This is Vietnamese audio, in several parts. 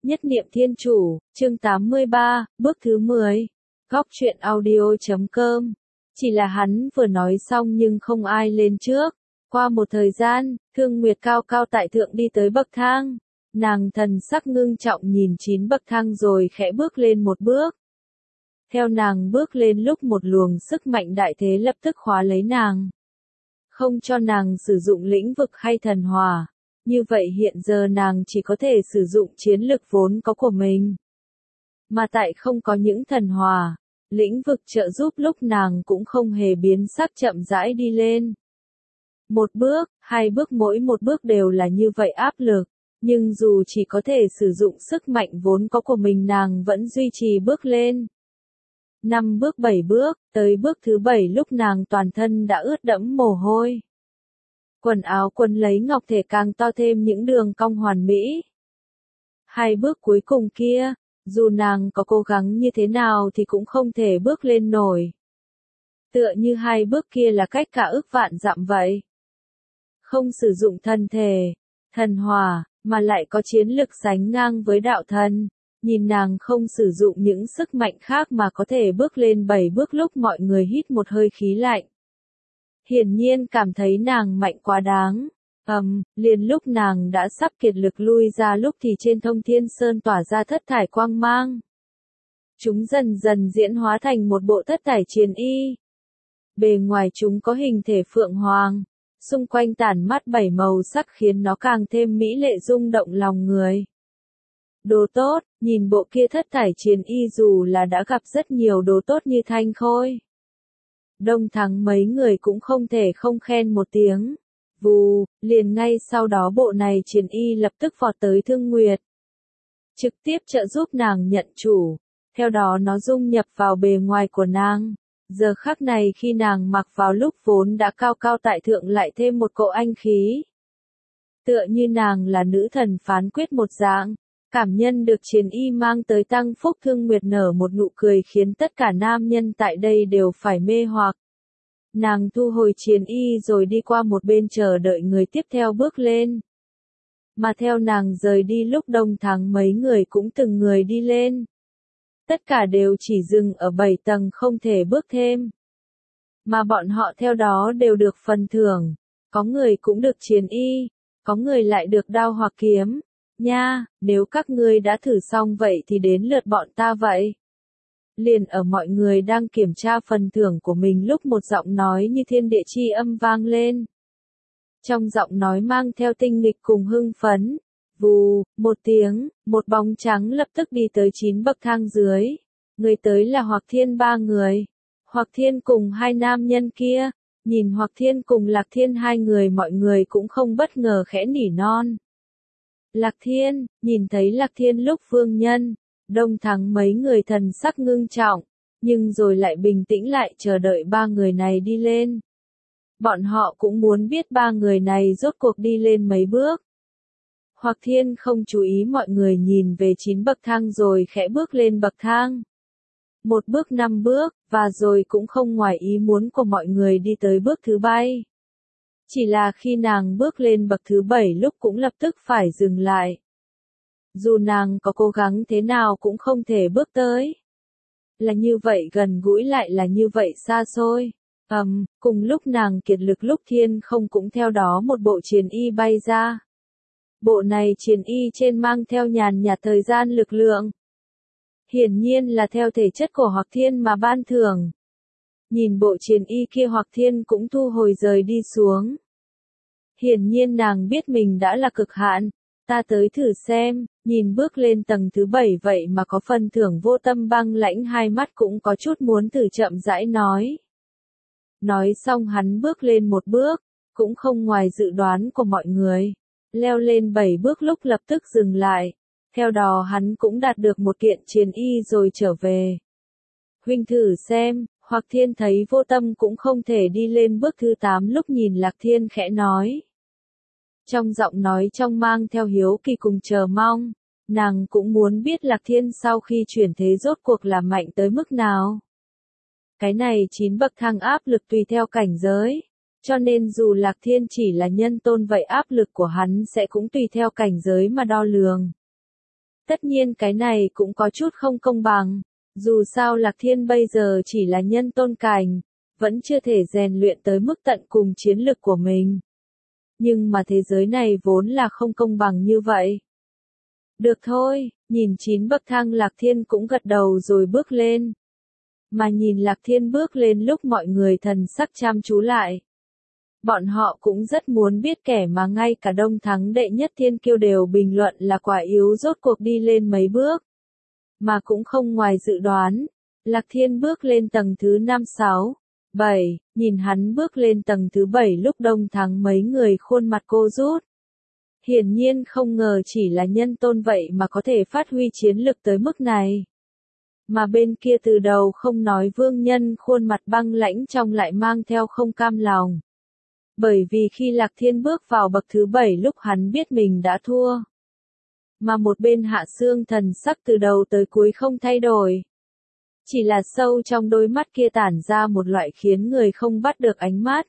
Nhất niệm thiên chủ, chương 83, bước thứ 10. Góc truyện audio.com. Chỉ là hắn vừa nói xong nhưng không ai lên trước. Qua một thời gian, Thương Nguyệt cao cao tại thượng đi tới bậc thang. Nàng thần sắc ngưng trọng nhìn 9 bậc thang rồi khẽ bước lên một bước. Theo nàng bước lên lúc một luồng sức mạnh đại thế lập tức khóa lấy nàng. Không cho nàng sử dụng lĩnh vực hay thần hỏa. Như vậy hiện giờ nàng chỉ có thể sử dụng chiến lực vốn có của mình. Mà tại không có những thần hỏa, lĩnh vực trợ giúp lúc nàng cũng không hề biến sắc chậm rãi đi lên. Một bước, hai bước mỗi một bước đều là như vậy áp lực, nhưng dù chỉ có thể sử dụng sức mạnh vốn có của mình nàng vẫn duy trì bước lên. 5 bước 7 bước, tới bước thứ 7 lúc nàng toàn thân đã ướt đẫm mồ hôi. Quần áo quấn lấy ngọc thể càng to thêm những đường cong hoàn mỹ. 2 bước cuối cùng kia, dù nàng có cố gắng như thế nào thì cũng không thể bước lên nổi. Tựa như 2 bước kia là cách cả ức vạn dặm vậy. Không sử dụng thân thể, thần hỏa, mà lại có chiến lực sánh ngang với đạo thần. Nhìn nàng không sử dụng những sức mạnh khác mà có thể bước lên 7 bước lúc mọi người hít một hơi khí lạnh. Hiển nhiên cảm thấy nàng mạnh quá đáng. Liền lúc nàng đã sắp kiệt lực lui ra lúc thì trên Thông Thiên Sơn tỏa ra thất thải quang mang. Chúng dần dần diễn hóa thành một bộ thất thải chiến y. Bề ngoài chúng có hình thể phượng hoàng, xung quanh tản mát 7 màu sắc khiến nó càng thêm mỹ lệ rung động lòng người. Đồ tốt, nhìn bộ kia thất thải chiến y dù là đã gặp rất nhiều đồ tốt như thanh khôi. Đông Thắng mấy người cũng không thể không khen một tiếng. Vù, liền ngay sau đó bộ này chiến y lập tức vọt tới Thương Nguyệt. Trực tiếp trợ giúp nàng nhận chủ, theo đó nó dung nhập vào bề ngoài của nàng. Giờ khắc này khi nàng mặc vào lúc vốn đã cao cao tại thượng lại thêm một cỗ anh khí. Tựa như nàng là nữ thần phán quyết một dạng. Cảm nhân được chiến y mang tới tăng phúc. Thương Nguyệt nở một nụ cười khiến tất cả nam nhân tại đây đều phải mê hoặc. Nàng thu hồi chiến y rồi đi qua một bên chờ đợi người tiếp theo bước lên. Mà theo nàng rời đi lúc Đông Thắng mấy người cũng từng người đi lên. Tất cả đều chỉ dừng ở 7 tầng không thể bước thêm. Mà bọn họ theo đó đều được phần thưởng. Có người cũng được chiến y, có người lại được đao hoặc kiếm. Nha, nếu các ngươi đã thử xong vậy thì đến lượt bọn ta vậy. Liền ở mọi người đang kiểm tra phần thưởng của mình lúc một giọng nói như thiên địa chi âm vang lên. Trong giọng nói mang theo tinh nghịch cùng hưng phấn. Vù, một tiếng, một bóng trắng lập tức đi tới 9 bậc thang dưới. Người tới là Hoặc Thiên 3 người. Hoặc Thiên cùng 2 nam nhân kia. Nhìn Hoặc Thiên cùng Lạc Thiên 2 người mọi người cũng không bất ngờ khẽ nỉ non. Lạc Thiên, nhìn thấy Lạc Thiên lúc vương nhân, Đông Thắng mấy người thần sắc ngưng trọng, nhưng rồi lại bình tĩnh lại chờ đợi 3 người này đi lên. Bọn họ cũng muốn biết 3 người này rốt cuộc đi lên mấy bước. Hoặc Thiên không chú ý mọi người nhìn về 9 bậc thang rồi khẽ bước lên bậc thang. 1 bước 5 bước, và rồi cũng không ngoài ý muốn của mọi người đi tới bước thứ 7. Chỉ là khi nàng bước lên bậc thứ 7 lúc cũng lập tức phải dừng lại. Dù nàng có cố gắng thế nào cũng không thể bước tới. Là như vậy gần gũi lại là như vậy xa xôi. Cùng lúc nàng kiệt lực lúc Thiên không cũng theo đó một bộ chiến y bay ra. Bộ này chiến y trên mang theo nhàn nhạt thời gian lực lượng. Hiển nhiên là theo thể chất của Hoặc Thiên mà ban thưởng. Nhìn bộ chiến y kia Hoặc Thiên cũng thu hồi rời đi xuống. Hiển nhiên nàng biết mình đã là cực hạn. Ta tới thử xem, nhìn bước lên tầng thứ 7 vậy mà có phần thưởng. Vô Tâm băng lãnh hai mắt cũng có chút muốn thử chậm rãi nói. Nói xong hắn bước lên một bước, cũng không ngoài dự đoán của mọi người. Leo lên 7 bước lúc lập tức dừng lại. Theo đó hắn cũng đạt được một kiện chiến y rồi trở về. Huynh thử xem. Hoặc Thiên thấy Vô Tâm cũng không thể đi lên bước thứ 8 lúc nhìn Lạc Thiên khẽ nói. Trong giọng nói trong mang theo hiếu kỳ cùng chờ mong, nàng cũng muốn biết Lạc Thiên sau khi chuyển thế rốt cuộc là mạnh tới mức nào. Cái này 9 bậc thang áp lực tùy theo cảnh giới, cho nên dù Lạc Thiên chỉ là nhân tôn vậy áp lực của hắn sẽ cũng tùy theo cảnh giới mà đo lường. Tất nhiên cái này cũng có chút không công bằng. Dù sao Lạc Thiên bây giờ chỉ là nhân tôn cảnh, vẫn chưa thể rèn luyện tới mức tận cùng chiến lực của mình. Nhưng mà thế giới này vốn là không công bằng như vậy. Được thôi, nhìn 9 bậc thang Lạc Thiên cũng gật đầu rồi bước lên. Mà nhìn Lạc Thiên bước lên lúc mọi người thần sắc chăm chú lại. Bọn họ cũng rất muốn biết kẻ mà ngay cả Đông Thắng đệ nhất thiên kiêu đều bình luận là quả yếu rốt cuộc đi lên mấy bước. Mà cũng không ngoài dự đoán, Lạc Thiên bước lên tầng thứ 5 6, 7, nhìn hắn bước lên tầng thứ 7 lúc Đông Thắng mấy người khuôn mặt cô rút. Hiển nhiên không ngờ chỉ là nhân tôn vậy mà có thể phát huy chiến lực tới mức này. Mà bên kia từ đầu không nói Vương Nhân khuôn mặt băng lãnh trong lại mang theo không cam lòng. Bởi vì khi Lạc Thiên bước vào bậc thứ 7 lúc hắn biết mình đã thua. Mà một bên Hạ Xương thần sắc từ đầu tới cuối không thay đổi. Chỉ là sâu trong đôi mắt kia tản ra một loại khiến người không bắt được ánh mắt.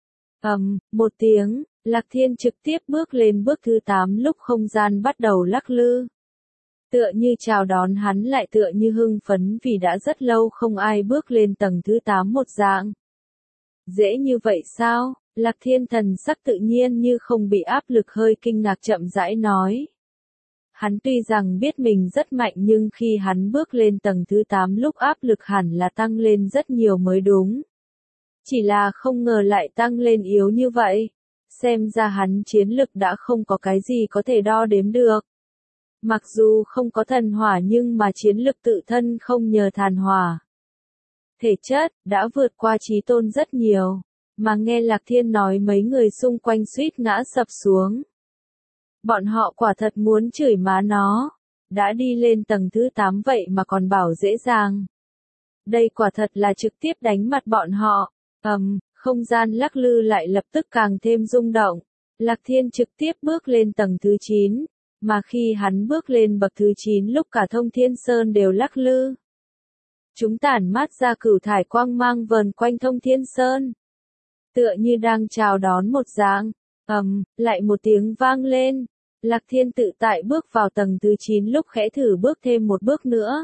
Một tiếng, Lạc Thiên trực tiếp bước lên bước thứ 8 lúc không gian bắt đầu lắc lư. Tựa như chào đón hắn lại tựa như hưng phấn vì đã rất lâu không ai bước lên tầng thứ 8 một dạng. Dễ như vậy sao? Lạc Thiên thần sắc tự nhiên như không bị áp lực hơi kinh ngạc chậm rãi nói. Hắn tuy rằng biết mình rất mạnh nhưng khi hắn bước lên tầng thứ 8 lúc áp lực hẳn là tăng lên rất nhiều mới đúng. Chỉ là không ngờ lại tăng lên yếu như vậy. Xem ra hắn chiến lực đã không có cái gì có thể đo đếm được. Mặc dù không có thần hỏa nhưng mà chiến lực tự thân không nhờ thần hỏa. Thể chất đã vượt qua Chí Tôn rất nhiều. Mà nghe Lạc Thiên nói mấy người xung quanh suýt ngã sập xuống. Bọn họ quả thật muốn chửi má nó. Đã đi lên tầng thứ 8 vậy mà còn bảo dễ dàng. Đây quả thật là trực tiếp đánh mặt bọn họ. Không gian lắc lư lại lập tức càng thêm rung động. Lạc Thiên trực tiếp bước lên tầng thứ 9. Mà khi hắn bước lên bậc thứ 9 lúc cả Thông Thiên Sơn đều lắc lư. Chúng tản mát ra cửu thải quang mang vờn quanh Thông Thiên Sơn. Tựa như đang chào đón một dạng. Lại một tiếng vang lên. Lạc Thiên tự tại bước vào tầng thứ 9 lúc khẽ thử bước thêm một bước nữa.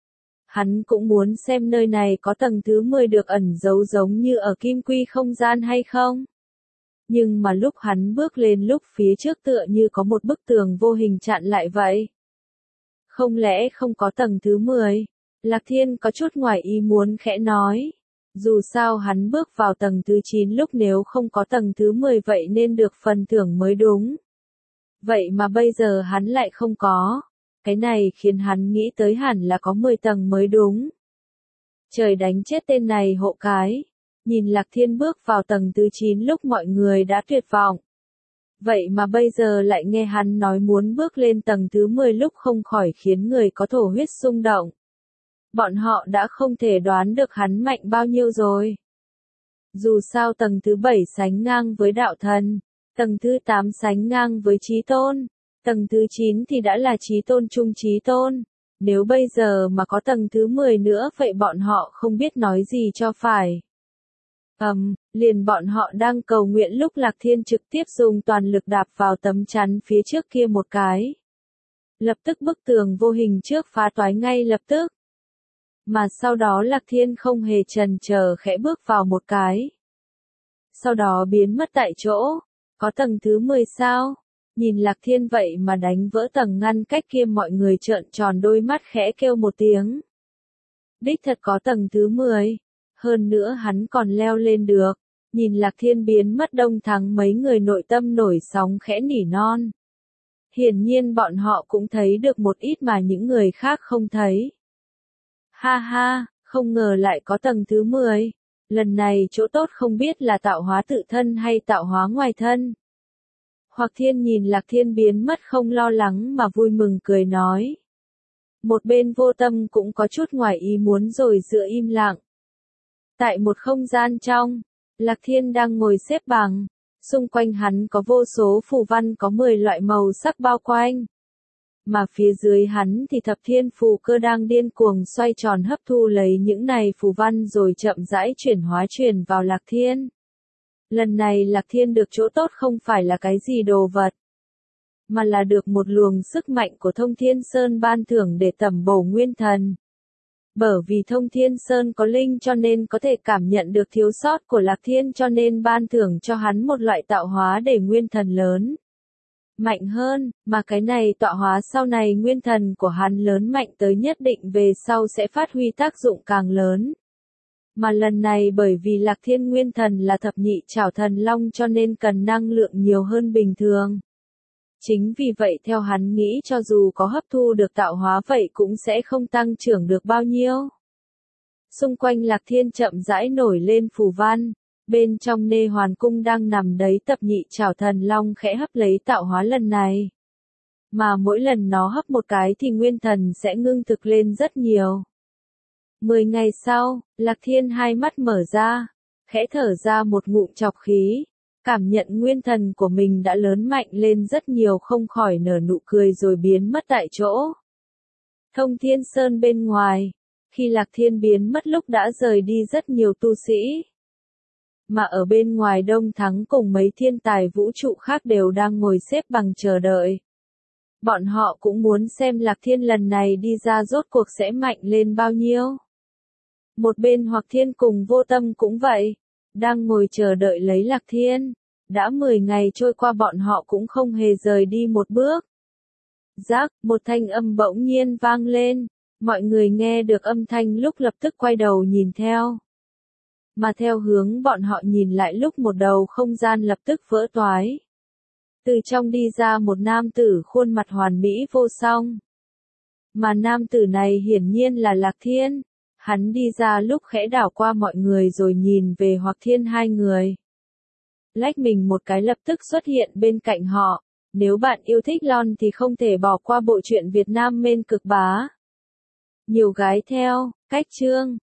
Hắn cũng muốn xem nơi này có tầng thứ 10 được ẩn giấu giống như ở Kim Quy không gian hay không. Nhưng mà lúc hắn bước lên lúc phía trước tựa như có một bức tường vô hình chặn lại vậy. Không lẽ không có tầng thứ 10? Lạc Thiên có chút ngoài ý muốn khẽ nói. Dù sao hắn bước vào tầng thứ 9 lúc nếu không có tầng thứ 10 vậy nên được phần thưởng mới đúng. Vậy mà bây giờ hắn lại không có. Cái này khiến hắn nghĩ tới hẳn là có 10 tầng mới đúng. Trời đánh chết tên này hộ cái. Nhìn Lạc Thiên bước vào tầng thứ 9 lúc mọi người đã tuyệt vọng. Vậy mà bây giờ lại nghe hắn nói muốn bước lên tầng thứ 10 lúc không khỏi khiến người có thổ huyết xung động. Bọn họ đã không thể đoán được hắn mạnh bao nhiêu rồi. Dù sao tầng thứ 7 sánh ngang với đạo thần, tầng thứ 8 sánh ngang với Chí Tôn, tầng thứ 9 thì đã là Chí Tôn trung Chí Tôn. Nếu bây giờ mà có tầng thứ 10 nữa vậy bọn họ không biết nói gì cho phải. Liền bọn họ đang cầu nguyện lúc Lạc Thiên trực tiếp dùng toàn lực đạp vào tấm chắn phía trước kia một cái. Lập tức bức tường vô hình trước phá toái ngay lập tức. Mà sau đó Lạc Thiên không hề chần chờ khẽ bước vào một cái. Sau đó biến mất tại chỗ. Có tầng thứ 10 sao? Nhìn Lạc Thiên vậy mà đánh vỡ tầng ngăn cách kia mọi người trợn tròn đôi mắt khẽ kêu một tiếng. Đích thật có tầng thứ 10. Hơn nữa hắn còn leo lên được. Nhìn Lạc Thiên biến mất Đông Thắng mấy người nội tâm nổi sóng khẽ nỉ non. Hiển nhiên bọn họ cũng thấy được một ít mà những người khác không thấy. Ha ha, không ngờ lại có tầng thứ 10. Lần này chỗ tốt không biết là tạo hóa tự thân hay tạo hóa ngoài thân. Hoặc Thiên nhìn Lạc Thiên biến mất không lo lắng mà vui mừng cười nói. Một bên Vô Tâm cũng có chút ngoài ý muốn rồi dựa im lặng. Tại một không gian trong, Lạc Thiên đang ngồi xếp bằng. Xung quanh hắn có vô số phù văn có 10 loại màu sắc bao quanh. Mà phía dưới hắn thì thập thiên phù cơ đang điên cuồng xoay tròn hấp thu lấy những này phù văn rồi chậm rãi chuyển hóa truyền vào Lạc Thiên. Lần này Lạc Thiên được chỗ tốt không phải là cái gì đồ vật, mà là được một luồng sức mạnh của Thông Thiên Sơn ban thưởng để tẩm bổ nguyên thần. Bởi vì Thông Thiên Sơn có linh cho nên có thể cảm nhận được thiếu sót của Lạc Thiên cho nên ban thưởng cho hắn một loại tạo hóa để nguyên thần lớn mạnh hơn, mà cái này tọa hóa sau này nguyên thần của hắn lớn mạnh tới nhất định về sau sẽ phát huy tác dụng càng lớn. Mà lần này bởi vì Lạc Thiên nguyên thần là thập nhị trảo thần long cho nên cần năng lượng nhiều hơn bình thường. Chính vì vậy theo hắn nghĩ cho dù có hấp thu được tạo hóa vậy cũng sẽ không tăng trưởng được bao nhiêu. Xung quanh Lạc Thiên chậm rãi nổi lên phù văn, bên trong Nê Hoàn Cung đang nằm đấy tập nhị trảo thần long khẽ hấp lấy tạo hóa lần này. Mà mỗi lần nó hấp một cái thì nguyên thần sẽ ngưng thực lên rất nhiều. 10 ngày sau, Lạc Thiên hai mắt mở ra, khẽ thở ra một ngụm trọc khí, cảm nhận nguyên thần của mình đã lớn mạnh lên rất nhiều không khỏi nở nụ cười rồi biến mất tại chỗ. Thông Thiên Sơn bên ngoài, khi Lạc Thiên biến mất lúc đã rời đi rất nhiều tu sĩ. Mà ở bên ngoài Đông Thắng cùng mấy thiên tài vũ trụ khác đều đang ngồi xếp bằng chờ đợi. Bọn họ cũng muốn xem Lạc Thiên lần này đi ra rốt cuộc sẽ mạnh lên bao nhiêu. Một bên Hoặc Thiên cùng Vô Tâm cũng vậy, đang ngồi chờ đợi lấy Lạc Thiên. Đã 10 ngày trôi qua bọn họ cũng không hề rời đi một bước. Rắc, một thanh âm bỗng nhiên vang lên, mọi người nghe được âm thanh lúc lập tức quay đầu nhìn theo. Mà theo hướng bọn họ nhìn lại lúc một đầu không gian lập tức vỡ toái. Từ trong đi ra một nam tử khuôn mặt hoàn mỹ vô song. Mà nam tử này hiển nhiên là Lạc Thiên. Hắn đi ra lúc khẽ đảo qua mọi người rồi nhìn về Hoặc Thiên hai người. Lách mình một cái lập tức xuất hiện bên cạnh họ. Nếu bạn yêu thích Lon thì không thể bỏ qua bộ truyện Việt Nam Mên Cực Bá. Nhiều gái theo, cách chương.